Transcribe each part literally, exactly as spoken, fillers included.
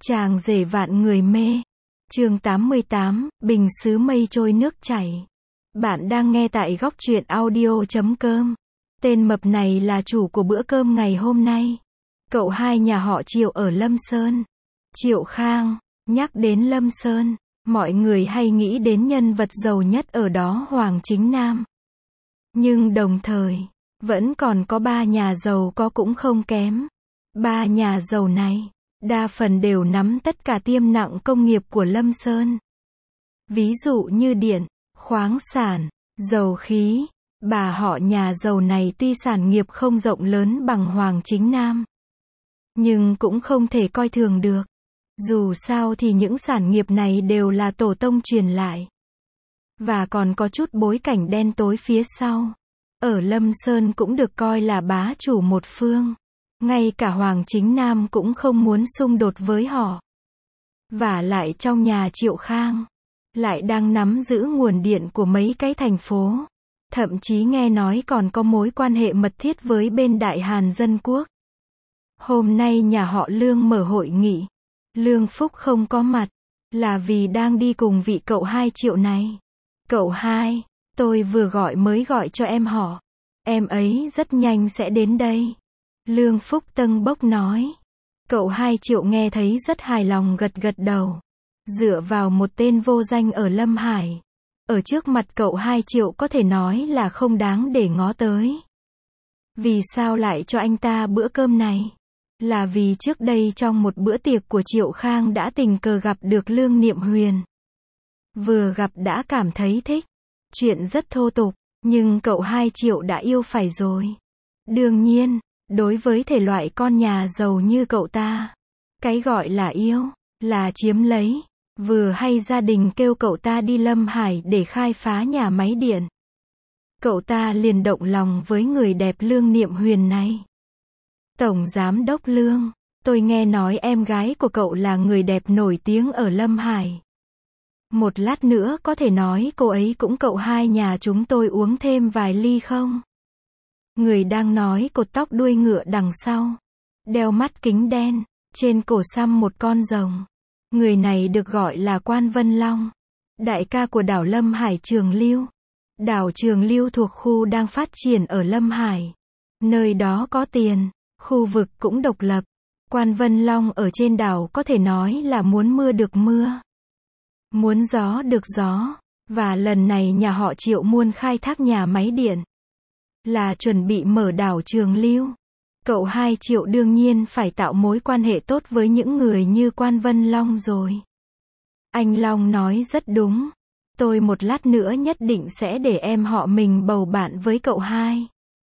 Chàng rể vạn người mê. Chương tám mươi tám, bình sứ mây trôi nước chảy. Bạn đang nghe tại góc truyện audio chấm com. Tên mập này là chủ của bữa cơm ngày hôm nay. Cậu hai nhà họ Triệu ở Lâm Sơn. Triệu Khang. Nhắc đến Lâm Sơn, mọi người hay nghĩ đến nhân vật giàu nhất ở đó Hoàng Chính Nam. Nhưng đồng thời, vẫn còn có ba nhà giàu có cũng không kém. Ba nhà giàu này, đa phần đều nắm tất cả tiêm nặng công nghiệp của Lâm Sơn. Ví dụ như điện, khoáng sản, dầu khí. Bà họ nhà giàu này tuy sản nghiệp không rộng lớn bằng Hoàng Chính Nam, nhưng cũng không thể coi thường được. Dù sao thì những sản nghiệp này đều là tổ tông truyền lại, và còn có chút bối cảnh đen tối phía sau. Ở Lâm Sơn cũng được coi là bá chủ một phương. Ngay cả Hoàng Chính Nam cũng không muốn xung đột với họ. Vả lại trong nhà Triệu Khang, lại đang nắm giữ nguồn điện của mấy cái thành phố. Thậm chí nghe nói còn có mối quan hệ mật thiết với bên Đại Hàn Dân Quốc. Hôm nay nhà họ Lương mở hội nghị. Lương Phúc không có mặt, là vì đang đi cùng vị cậu hai Triệu này. Cậu hai, tôi vừa gọi mới gọi cho em họ. Em ấy rất nhanh sẽ đến đây. Lương Phúc tâng bốc nói. Cậu hai Triệu nghe thấy rất hài lòng gật gật đầu. Dựa vào một tên vô danh ở Lâm Hải, ở trước mặt cậu hai Triệu có thể nói là không đáng để ngó tới. Vì sao lại cho anh ta bữa cơm này? Là vì trước đây trong một bữa tiệc của Triệu Khang đã tình cờ gặp được Lương Niệm Huyền. Vừa gặp đã cảm thấy thích. Chuyện rất thô tục, nhưng cậu hai Triệu đã yêu phải rồi. Đương nhiên, đối với thể loại con nhà giàu như cậu ta, cái gọi là yêu, là chiếm lấy. Vừa hay gia đình kêu cậu ta đi Lâm Hải để khai phá nhà máy điện, cậu ta liền động lòng với người đẹp Lương Niệm Huyền này. Tổng Giám đốc Lương, tôi nghe nói em gái của cậu là người đẹp nổi tiếng ở Lâm Hải. Một lát nữa có thể nói cô ấy cũng cậu hai nhà chúng tôi uống thêm vài ly không? Người đang nói cột tóc đuôi ngựa đằng sau, đeo mắt kính đen, trên cổ xăm một con rồng. Người này được gọi là Quan Vân Long, đại ca của đảo Lâm Hải Trường Lưu. Đảo Trường Lưu thuộc khu đang phát triển ở Lâm Hải. Nơi đó có tiền, khu vực cũng độc lập. Quan Vân Long ở trên đảo có thể nói là muốn mưa được mưa, muốn gió được gió. Và lần này nhà họ Triệu muốn khai thác nhà máy điện, là chuẩn bị mở đảo Trường Lưu. Cậu hai Triệu đương nhiên phải tạo mối quan hệ tốt với những người như Quan Vân Long rồi. Anh Long nói rất đúng. Tôi một lát nữa nhất định sẽ để em họ mình bầu bạn với cậu hai.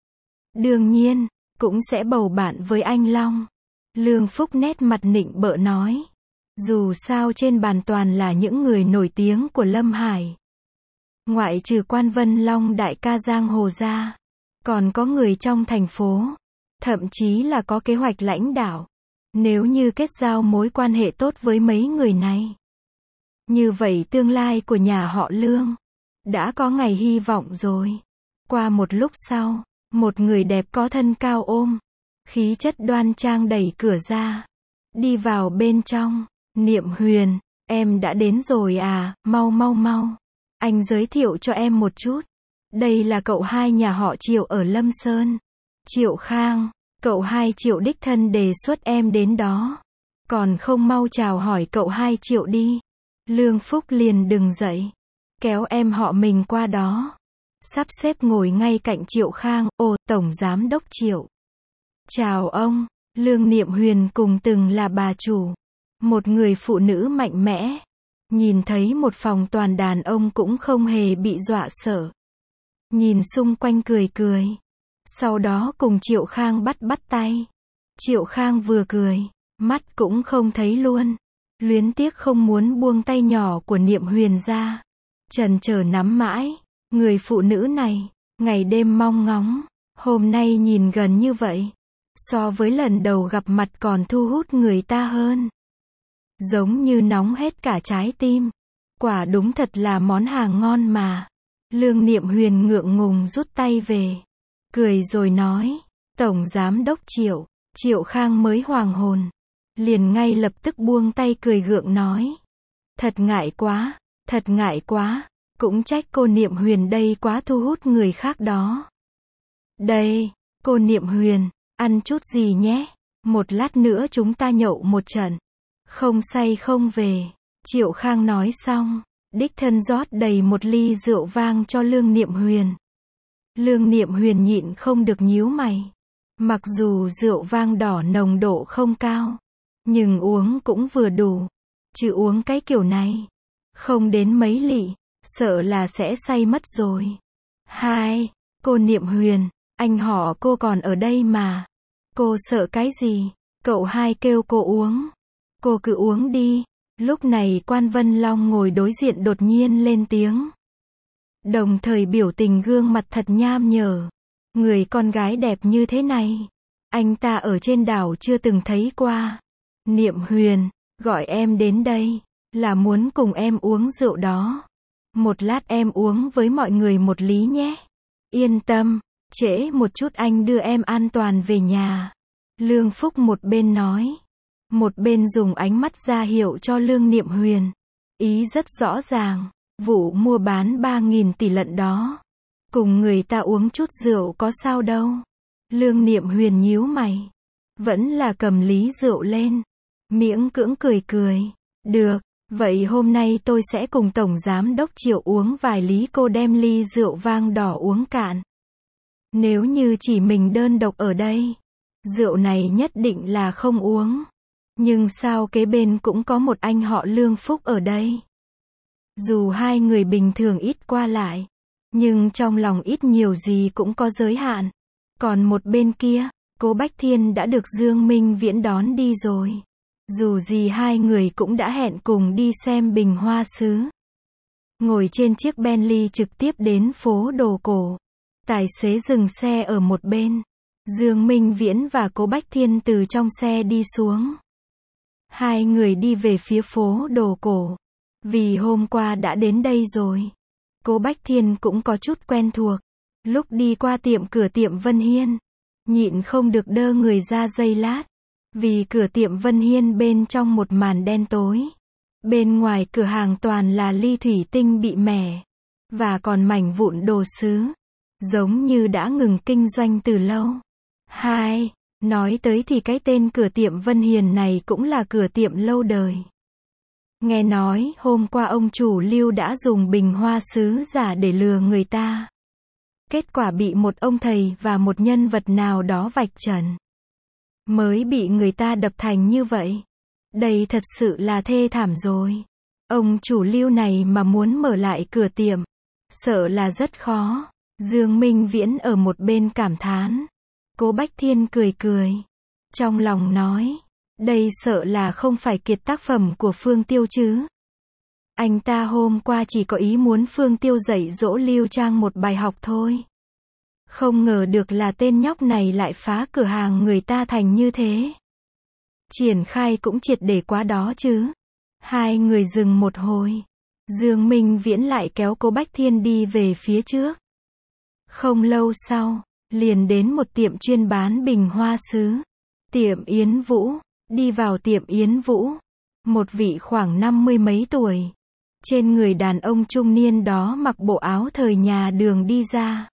Đương nhiên, cũng sẽ bầu bạn với anh Long. Lương Phúc nét mặt nịnh bợ nói. Dù sao trên bàn toàn là những người nổi tiếng của Lâm Hải. Ngoại trừ Quan Vân Long đại ca giang hồ ra, còn có người trong thành phố. Thậm chí là có kế hoạch lãnh đạo. Nếu như kết giao mối quan hệ tốt với mấy người này, như vậy tương lai của nhà họ Lương đã có ngày hy vọng rồi. Qua một lúc sau, một người đẹp có thân cao ôm, khí chất đoan trang đẩy cửa ra, đi vào bên trong. Niệm Huyền, em đã đến rồi à, mau mau mau. Anh giới thiệu cho em một chút. Đây là cậu hai nhà họ Triệu ở Lâm Sơn. Triệu Khang, cậu hai Triệu đích thân đề xuất em đến đó. Còn không mau chào hỏi cậu hai Triệu đi. Lương Phúc liền đứng dậy, kéo em họ mình qua đó, sắp xếp ngồi ngay cạnh Triệu Khang. Ồ, Tổng Giám đốc Triệu. Chào ông. Lương Niệm Huyền cùng từng là bà chủ, một người phụ nữ mạnh mẽ. Nhìn thấy một phòng toàn đàn ông cũng không hề bị dọa sợ. Nhìn xung quanh cười cười. Sau đó cùng Triệu Khang bắt bắt tay. Triệu Khang vừa cười, mắt cũng không thấy luôn. Luyến tiếc không muốn buông tay nhỏ của Niệm Huyền ra. Chần chờ nắm mãi. Người phụ nữ này, ngày đêm mong ngóng. Hôm nay nhìn gần như vậy, so với lần đầu gặp mặt còn thu hút người ta hơn. Giống như nóng hết cả trái tim. Quả đúng thật là món hàng ngon mà. Lương Niệm Huyền ngượng ngùng rút tay về, cười rồi nói. Tổng Giám đốc Triệu. Triệu Khang mới hoàng hồn. liền ngay lập tức buông tay cười gượng nói. Thật ngại quá, thật ngại quá, cũng trách cô Niệm Huyền đây quá thu hút người khác đó. Đây, cô Niệm Huyền, ăn chút gì nhé, một lát nữa chúng ta nhậu một trận. Không say không về. Triệu Khang nói xong, đích thân rót đầy một ly rượu vang cho Lương Niệm Huyền. Lương Niệm Huyền nhịn không được nhíu mày. Mặc dù rượu vang đỏ nồng độ không cao, nhưng uống cũng vừa đủ. Chứ uống cái kiểu này, không đến mấy lị, sợ là sẽ say mất rồi. Hai, cô Niệm Huyền, anh họ cô còn ở đây mà. Cô sợ cái gì? Cậu hai kêu cô uống. Cô cứ uống đi. Lúc này Quan Vân Long ngồi đối diện đột nhiên lên tiếng. Đồng thời biểu tình gương mặt thật nham nhở. Người con gái đẹp như thế này, anh ta ở trên đảo chưa từng thấy qua. Niệm Huyền, gọi em đến đây, là muốn cùng em uống rượu đó. Một lát em uống với mọi người một lý nhé. Yên tâm, trễ một chút anh đưa em an toàn về nhà. Lương Phúc một bên nói, một bên dùng ánh mắt ra hiệu cho Lương Niệm Huyền. Ý rất rõ ràng, vụ mua bán ba nghìn tỷ lận đó. Cùng người ta uống chút rượu có sao đâu. Lương Niệm Huyền nhíu mày. Vẫn là cầm lý rượu lên. Miễn cưỡng cười cười. Được, vậy hôm nay tôi sẽ cùng Tổng Giám Đốc Triệu uống vài lý, cô đem ly rượu vang đỏ uống cạn. Nếu như chỉ mình đơn độc ở đây, rượu này nhất định là không uống. Nhưng sao kế bên cũng có một anh họ Lương Phúc ở đây. Dù hai người bình thường ít qua lại, nhưng trong lòng ít nhiều gì cũng có giới hạn. Còn một bên kia, Cố Bách Thiên đã được Dương Minh Viễn đón đi rồi. Dù gì hai người cũng đã hẹn cùng đi xem bình hoa sứ. Ngồi trên chiếc Bentley trực tiếp đến phố đồ cổ. Tài xế dừng xe ở một bên. Dương Minh Viễn và Cố Bách Thiên từ trong xe đi xuống. Hai người đi về phía phố đồ cổ. Vì hôm qua đã đến đây rồi, Cố Bách Thiên cũng có chút quen thuộc. Lúc đi qua tiệm cửa tiệm Vân Hiên, nhịn không được đơ người ra giây lát. Vì cửa tiệm Vân Hiên bên trong một màn đen tối. Bên ngoài cửa hàng toàn là ly thủy tinh bị mẻ. Và còn mảnh vụn đồ sứ. Giống như đã ngừng kinh doanh từ lâu. Hai, nói tới thì cái tên cửa tiệm Vân Hiền này cũng là cửa tiệm lâu đời. Nghe nói, hôm qua ông chủ Lưu đã dùng bình hoa sứ giả để lừa người ta. Kết quả bị một ông thầy và một nhân vật nào đó vạch trần. Mới bị người ta đập thành như vậy. Đây thật sự là thê thảm rồi. Ông chủ Lưu này mà muốn mở lại cửa tiệm, sợ là rất khó. Dương Minh Viễn ở một bên cảm thán. Cố Bách Thiên cười cười. Trong lòng nói, đây sợ là không phải kiệt tác phẩm của Phương Tiêu chứ. Anh ta hôm qua chỉ có ý muốn Phương Tiêu dạy dỗ Lưu Trang một bài học thôi. Không ngờ được là tên nhóc này lại phá cửa hàng người ta thành như thế. Triển khai cũng triệt để quá đó chứ. Hai người dừng một hồi. Dương Minh Viễn lại kéo Cố Bách Thiên đi về phía trước. Không lâu sau, liền đến một tiệm chuyên bán bình hoa sứ. Tiệm Yến Vũ. Đi vào tiệm Yến Vũ. Một vị khoảng năm mươi mấy tuổi. Trên người đàn ông trung niên đó mặc bộ áo thời nhà đường đi ra.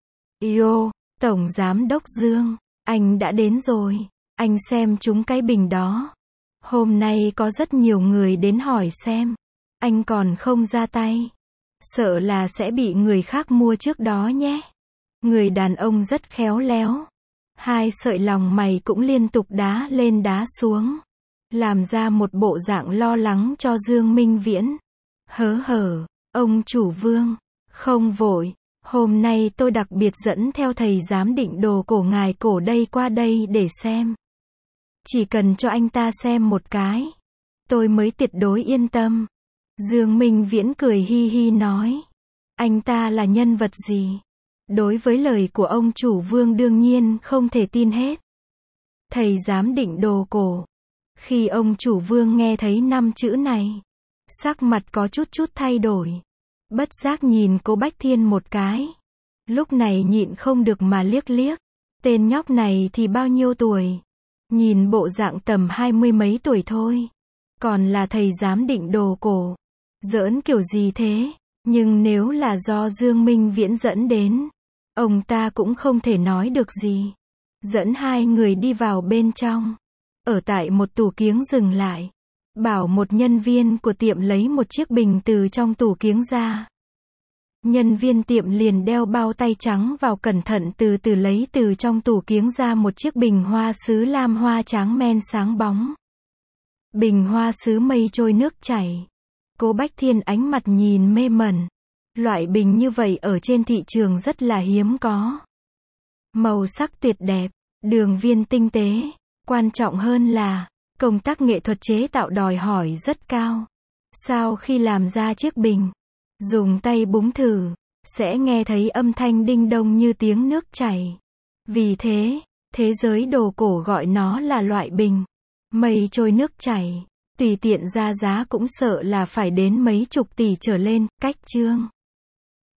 Yo, Tổng Giám Đốc Dương, anh đã đến rồi. Anh xem chúng cái bình đó. Hôm nay có rất nhiều người đến hỏi xem. Anh còn không ra tay. Sợ là sẽ bị người khác mua trước đó nhé. Người đàn ông rất khéo léo. Hai sợi lòng mày cũng liên tục đá lên đá xuống. Làm ra một bộ dạng lo lắng cho Dương Minh Viễn. Hớ hở, ông chủ Vương, không vội. Hôm nay tôi đặc biệt dẫn theo thầy giám định đồ cổ ngài cổ đây qua đây để xem. Chỉ cần cho anh ta xem một cái, tôi mới tuyệt đối yên tâm. Dương Minh Viễn cười hi hi nói. Anh ta là nhân vật gì? Đối với lời của ông chủ Vương đương nhiên không thể tin hết. Thầy giám định đồ cổ. Khi ông chủ Vương nghe thấy năm chữ này, sắc mặt có chút chút thay đổi. Bất giác nhìn Cố Bách Thiên một cái. Lúc này nhịn không được mà liếc liếc. Tên nhóc này thì bao nhiêu tuổi? Nhìn bộ dạng tầm hai mươi mấy tuổi thôi. Còn là thầy giám định đồ cổ. Giỡn kiểu gì thế? Nhưng nếu là do Dương Minh Viễn dẫn đến, ông ta cũng không thể nói được gì. Dẫn hai người đi vào bên trong. Ở tại một tủ kiếng dừng lại. Bảo một nhân viên của tiệm lấy một chiếc bình từ trong tủ kiếng ra. Nhân viên tiệm liền đeo bao tay trắng vào, cẩn thận từ từ lấy từ trong tủ kiếng ra một chiếc bình hoa sứ lam hoa tráng men sáng bóng. Bình hoa sứ mây trôi nước chảy. Cố Bách Thiên ánh mặt nhìn mê mẩn. Loại bình như vậy ở trên thị trường rất là hiếm có. Màu sắc tuyệt đẹp, đường viên tinh tế. Quan trọng hơn là, công tác nghệ thuật chế tạo đòi hỏi rất cao. Sau khi làm ra chiếc bình, dùng tay búng thử, sẽ nghe thấy âm thanh đinh đông như tiếng nước chảy. Vì thế, thế giới đồ cổ gọi nó là loại bình mây trôi nước chảy. Tùy tiện ra giá cũng sợ là phải đến mấy chục tỷ trở lên. Cách chương